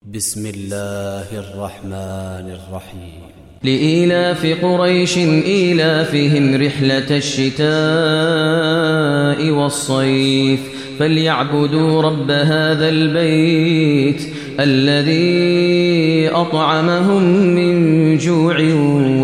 بسم الله الرحمن الرحيم. لإيلاف قريش إيلافهم رحلة الشتاء والصيف فليعبدوا رب هذا البيت الذي أطعمهم من جوع